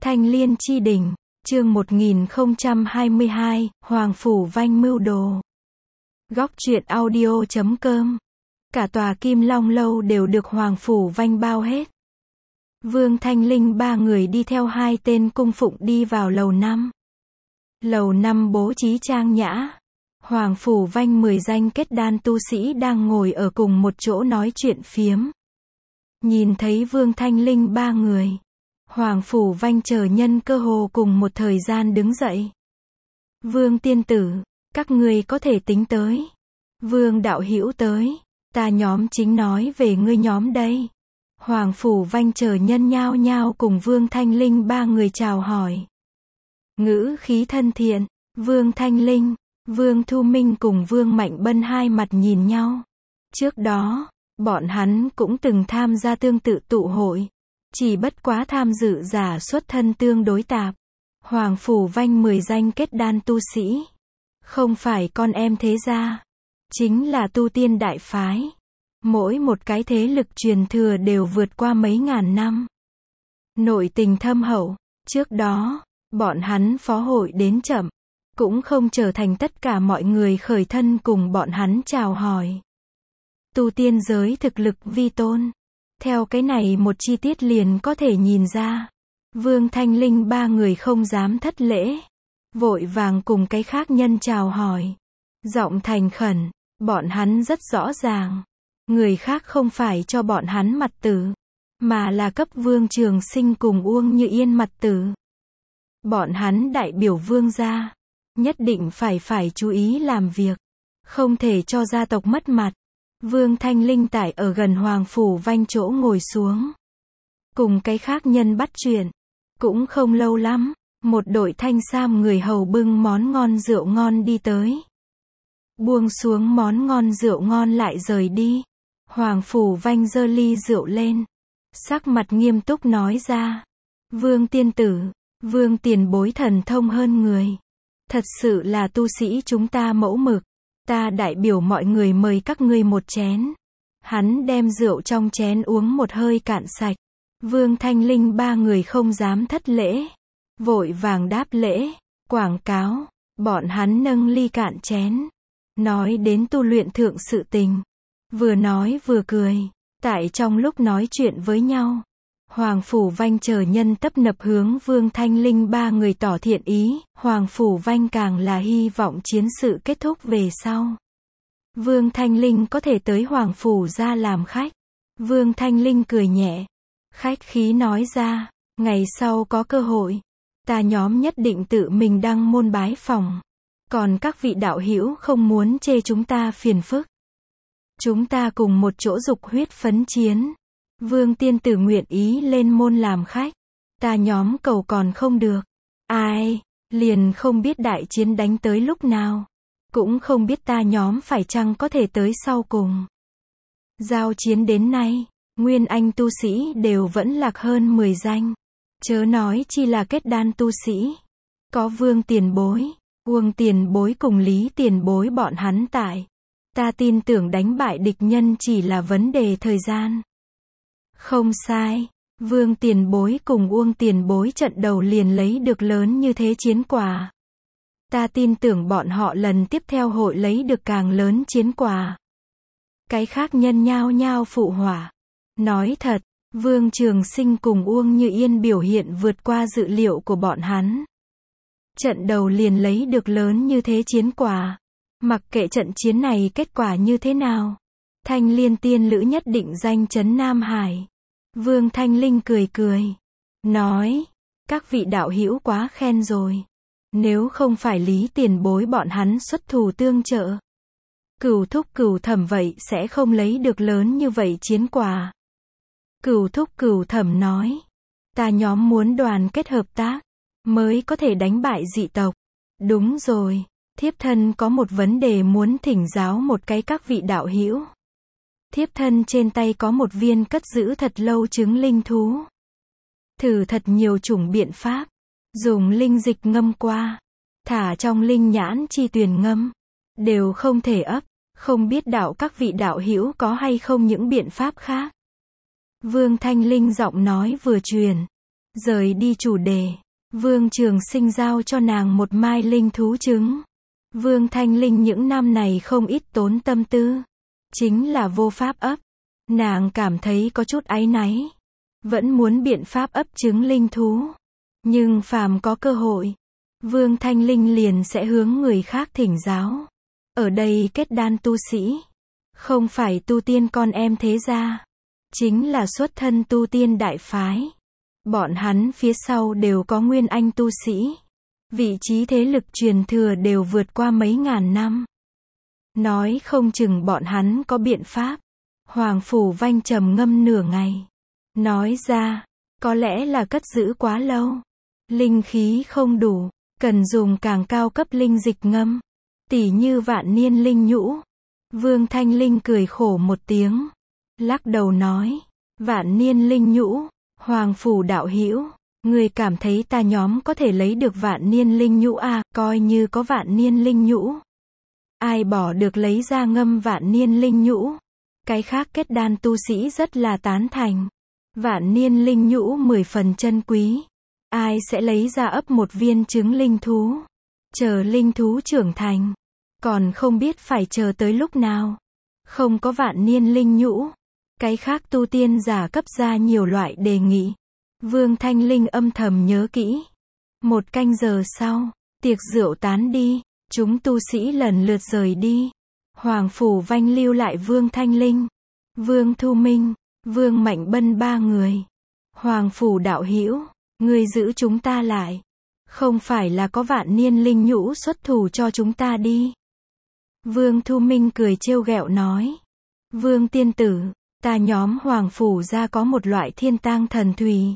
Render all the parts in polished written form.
Thanh Liên Chi Đỉnh, chương 1022, Hoàng Phủ Vanh mưu đồ. Góc truyện audio.com. Cả tòa Kim Long Lâu đều được Hoàng Phủ Vanh bao hết. Vương Thanh Linh ba người đi theo hai tên cung phụng đi vào lầu 5. Lầu 5 bố trí trang nhã. Hoàng Phủ Vanh 10 danh kết đan tu sĩ đang ngồi ở cùng một chỗ nói chuyện phiếm. Nhìn thấy Vương Thanh Linh ba người, Hoàng Phủ Vanh chờ nhân cơ hồ cùng một thời gian đứng dậy. Vương tiên tử, các ngươi có thể tính tới. Vương đạo hữu tới, ta nhóm chính nói về ngươi nhóm đây. Hoàng Phủ Vanh chờ nhân nhao nhao cùng Vương Thanh Linh ba người chào hỏi. Ngữ khí thân thiện, Vương Thanh Linh, Vương Thu Minh cùng Vương Mạnh Bân hai mặt nhìn nhau. Trước đó, bọn hắn cũng từng tham gia tương tự tụ hội. Chỉ bất quá tham dự giả xuất thân tương đối tạp. Hoàng Phủ Vanh 10 danh kết đan tu sĩ. Không phải con em thế gia. Chính là tu tiên đại phái. Mỗi một cái thế lực truyền thừa đều vượt qua mấy ngàn năm. Nội tình thâm hậu. Trước đó, bọn hắn phó hội đến chậm. Cũng không trở thành tất cả mọi người khởi thân cùng bọn hắn chào hỏi. Tu tiên giới thực lực vi tôn. Theo cái này một chi tiết liền có thể nhìn ra. Vương Thanh Linh ba người không dám thất lễ. Vội vàng cùng cái khác nhân chào hỏi. Giọng thành khẩn, bọn hắn rất rõ ràng. Người khác không phải cho bọn hắn mặt tử, mà là cấp Vương Trường Sinh cùng Uông Như Yên mặt tử. Bọn hắn đại biểu Vương gia, nhất định phải chú ý làm việc. Không thể cho gia tộc mất mặt. Vương Thanh Linh tại ở gần Hoàng Phủ Vanh chỗ ngồi xuống. Cùng cái khác nhân bắt chuyện. Cũng không lâu lắm, một đội thanh sam người hầu bưng món ngon rượu ngon đi tới. Buông xuống món ngon rượu ngon lại rời đi. Hoàng Phủ Vanh giơ ly rượu lên. Sắc mặt nghiêm túc nói ra. Vương tiên tử, Vương tiền bối thần thông hơn người. Thật sự là tu sĩ chúng ta mẫu mực. Ta đại biểu mọi người mời các ngươi một chén. Hắn đem rượu trong chén uống một hơi cạn sạch. Vương Thanh Linh ba người không dám thất lễ. Vội vàng đáp lễ, quảng cáo. Bọn hắn nâng ly cạn chén. Nói đến tu luyện thượng sự tình. Vừa nói vừa cười. Tại trong lúc nói chuyện với nhau, Hoàng Phủ Vanh chờ nhân tấp nập hướng Vương Thanh Linh ba người tỏ thiện ý. Hoàng Phủ Vanh càng là hy vọng chiến sự kết thúc về sau. Vương Thanh Linh có thể tới Hoàng Phủ ra làm khách. Vương Thanh Linh cười nhẹ. Khách khí nói ra, ngày sau có cơ hội, ta nhóm nhất định tự mình đăng môn bái phỏng. Còn các vị đạo hữu không muốn chê chúng ta phiền phức. Chúng ta cùng một chỗ dục huyết phấn chiến. Vương tiên tử nguyện ý lên môn làm khách. Ta nhóm cầu còn không được. Ai, liền không biết đại chiến đánh tới lúc nào. Cũng không biết ta nhóm phải chăng có thể tới sau cùng. Giao chiến đến nay, nguyên anh tu sĩ đều vẫn lạc hơn 10 danh. Chớ nói chi là kết đan tu sĩ. Có Vương tiền bối, Uông tiền bối cùng Lý tiền bối bọn hắn tại. Ta tin tưởng đánh bại địch nhân chỉ là vấn đề thời gian. Không sai, Vương tiền bối cùng Uông tiền bối trận đầu liền lấy được lớn như thế chiến quả. Ta tin tưởng bọn họ lần tiếp theo hội lấy được càng lớn chiến quả. Cái khác nhân nhao nhao phụ họa. Nói thật, Vương Trường Sinh cùng Uông Như Yên biểu hiện vượt qua dự liệu của bọn hắn. Trận đầu liền lấy được lớn như thế chiến quả. Mặc kệ trận chiến này kết quả như thế nào, Thanh Liên tiên lữ nhất định danh chấn Nam Hải. Vương Thanh Linh cười cười. Nói, các vị đạo hữu quá khen rồi. Nếu không phải Lý tiền bối bọn hắn xuất thủ tương trợ, Cửu thúc Cửu thẩm vậy sẽ không lấy được lớn như vậy chiến quả. Cửu thúc Cửu thẩm nói. Ta nhóm muốn đoàn kết hợp tác, mới có thể đánh bại dị tộc. Đúng rồi, thiếp thân có một vấn đề muốn thỉnh giáo một cái các vị đạo hữu. Thiếp thân trên tay có một viên cất giữ thật lâu trứng linh thú. Thử thật nhiều chủng biện pháp. Dùng linh dịch ngâm qua. Thả trong linh nhãn chi tuyền ngâm. Đều không thể ấp. Không biết đạo các vị đạo hữu có hay không những biện pháp khác. Vương Thanh Linh giọng nói vừa truyền. Rời đi chủ đề, Vương Trường Sinh giao cho nàng một mai linh thú trứng. Vương Thanh Linh những năm này không ít tốn tâm tư, chính là vô pháp ấp. Nàng cảm thấy có chút áy náy, vẫn muốn biện pháp ấp trứng linh thú. Nhưng phàm có cơ hội, Vương Thanh Linh liền sẽ hướng người khác thỉnh giáo. Ở đây kết đan tu sĩ, không phải tu tiên con em thế gia, chính là xuất thân tu tiên đại phái. Bọn hắn phía sau đều có nguyên anh tu sĩ. Vị trí thế lực truyền thừa đều vượt qua mấy ngàn năm. Nói không chừng bọn hắn có biện pháp. Hoàng Phủ Vanh trầm ngâm nửa ngày. Nói ra, có lẽ là cất giữ quá lâu. Linh khí không đủ, cần dùng càng cao cấp linh dịch ngâm. Tỉ như vạn niên linh nhũ. Vương Thanh Linh cười khổ một tiếng. Lắc đầu nói, vạn niên linh nhũ, Hoàng Phủ đạo hữu, người cảm thấy ta nhóm có thể lấy được vạn niên linh nhũ à, coi như có vạn niên linh nhũ. Ai bỏ được lấy ra ngâm vạn niên linh nhũ. Cái khác kết đan tu sĩ rất là tán thành. Vạn niên linh nhũ 10 phần chân quý. Ai sẽ lấy ra ấp một viên trứng linh thú. Chờ linh thú trưởng thành. Còn không biết phải chờ tới lúc nào. Không có vạn niên linh nhũ. Cái khác tu tiên giả cấp ra nhiều loại đề nghị. Vương Thanh Linh âm thầm nhớ kỹ. 1 canh giờ sau, tiệc rượu tán đi, chúng tu sĩ lần lượt rời đi. Hoàng Phủ Vanh lưu lại Vương Thanh Linh, Vương Thu Minh, Vương Mạnh Bân 3 người. Hoàng Phủ đạo hữu, ngươi giữ chúng ta lại. Không phải là có vạn niên linh nhũ xuất thủ cho chúng ta đi. Vương Thu Minh cười trêu ghẹo nói. Vương tiên tử, ta nhóm Hoàng Phủ gia có một loại thiên tang thần thủy.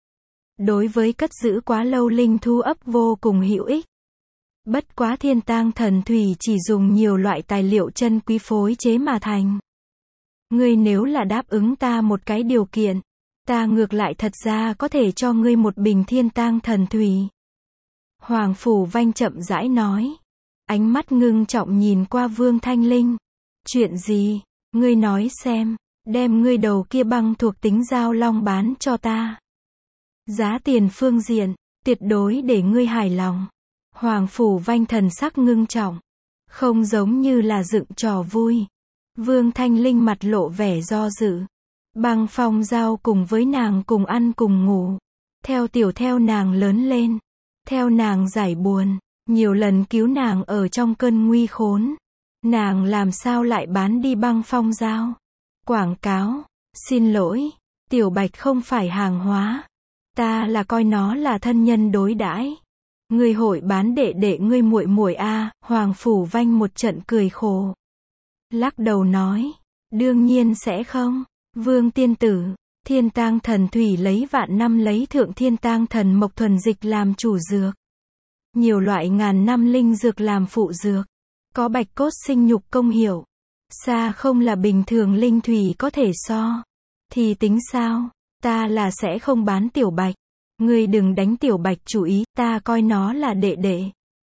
Đối với cất giữ quá lâu linh thú ấp vô cùng hữu ích. Bất quá thiên tang thần thủy chỉ dùng nhiều loại tài liệu chân quý phối chế mà thành. Ngươi nếu là đáp ứng ta một cái điều kiện, ta ngược lại thật ra có thể cho ngươi một bình thiên tang thần thủy. Hoàng Phủ Vanh chậm rãi nói. Ánh mắt ngưng trọng nhìn qua Vương Thanh Linh. Chuyện gì? Ngươi nói xem, đem ngươi đầu kia băng thuộc tính giao long bán cho ta. Giá tiền phương diện, tuyệt đối để ngươi hài lòng. Hoàng Phủ Vanh thần sắc ngưng trọng. Không giống như là dựng trò vui. Vương Thanh Linh mặt lộ vẻ do dự. Băng phong giao cùng với nàng cùng ăn cùng ngủ. Theo nàng lớn lên. Theo nàng giải buồn. Nhiều lần cứu nàng ở trong cơn nguy khốn. Nàng làm sao lại bán đi băng phong giao? Quảng cáo. Xin lỗi. Tiểu Bạch không phải hàng hóa. Ta là coi nó là thân nhân đối đãi. Ngươi hội bán đệ đệ ngươi muội muội a? Hoàng Phủ Vanh một trận cười khổ. Lắc đầu nói. Đương nhiên sẽ không. Vương tiên tử. Thiên tang thần thủy lấy vạn năm lấy thượng thiên tang thần mộc thuần dịch làm chủ dược. Nhiều loại ngàn năm linh dược làm phụ dược. Có bạch cốt sinh nhục công hiệu. Xa không là bình thường linh thủy có thể so. Thì tính sao? Ta là sẽ không bán Tiểu Bạch. Ngươi đừng đánh Tiểu Bạch chủ ý, ta coi nó là đệ đệ.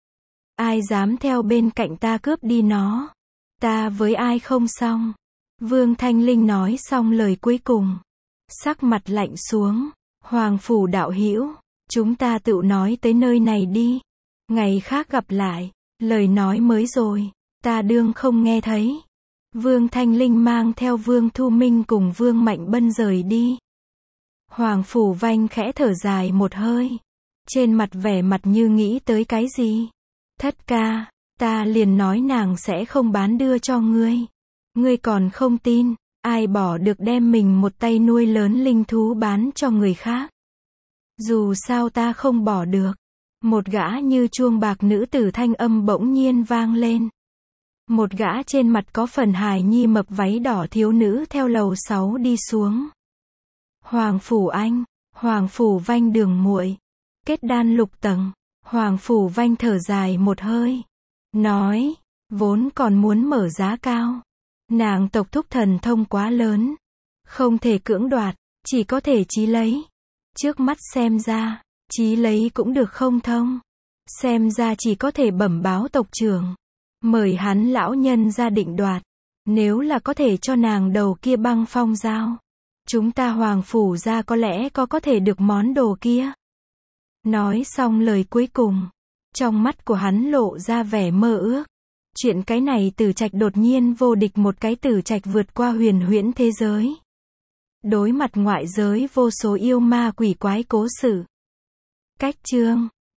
Ai dám theo bên cạnh ta cướp đi nó? Ta với ai không xong? Vương Thanh Linh nói xong lời cuối cùng. Sắc mặt lạnh xuống. Hoàng Phủ đạo hữu, chúng ta tự nói tới nơi này đi. Ngày khác gặp lại. Lời nói mới rồi, ta đương không nghe thấy. Vương Thanh Linh mang theo Vương Thu Minh cùng Vương Mạnh Bân rời đi. Hoàng Phủ Vanh khẽ thở dài một hơi. Trên mặt vẻ mặt như nghĩ tới cái gì. Thất ca, ta liền nói nàng sẽ không bán đưa cho ngươi. Ngươi còn không tin, ai bỏ được đem mình một tay nuôi lớn linh thú bán cho người khác. Dù sao ta không bỏ được. Một gã như chuông bạc nữ tử thanh âm bỗng nhiên vang lên. Một gã trên mặt có phần hài nhi mập váy đỏ thiếu nữ theo lầu 6 đi xuống. Hoàng Phủ Anh, Hoàng Phủ Vanh đường muội, kết đan lục tầng. Hoàng Phủ Vanh thở dài một hơi. Nói, vốn còn muốn mở giá cao. Nàng tộc thúc thần thông quá lớn. Không thể cưỡng đoạt, chỉ có thể chí lấy. Trước mắt xem ra, chí lấy cũng được không thông. Xem ra chỉ có thể bẩm báo tộc trưởng. Mời hắn lão nhân ra định đoạt. Nếu là có thể cho nàng đầu kia băng phong giao. Chúng ta Hoàng Phủ gia có lẽ có thể được món đồ kia. Nói xong lời cuối cùng, trong mắt của hắn lộ ra vẻ mơ ước. Chuyện cái này Tử Trạch đột nhiên vô địch, một cái Tử Trạch vượt qua huyền huyễn thế giới. Đối mặt ngoại giới vô số yêu ma quỷ quái cố sự. Cách chương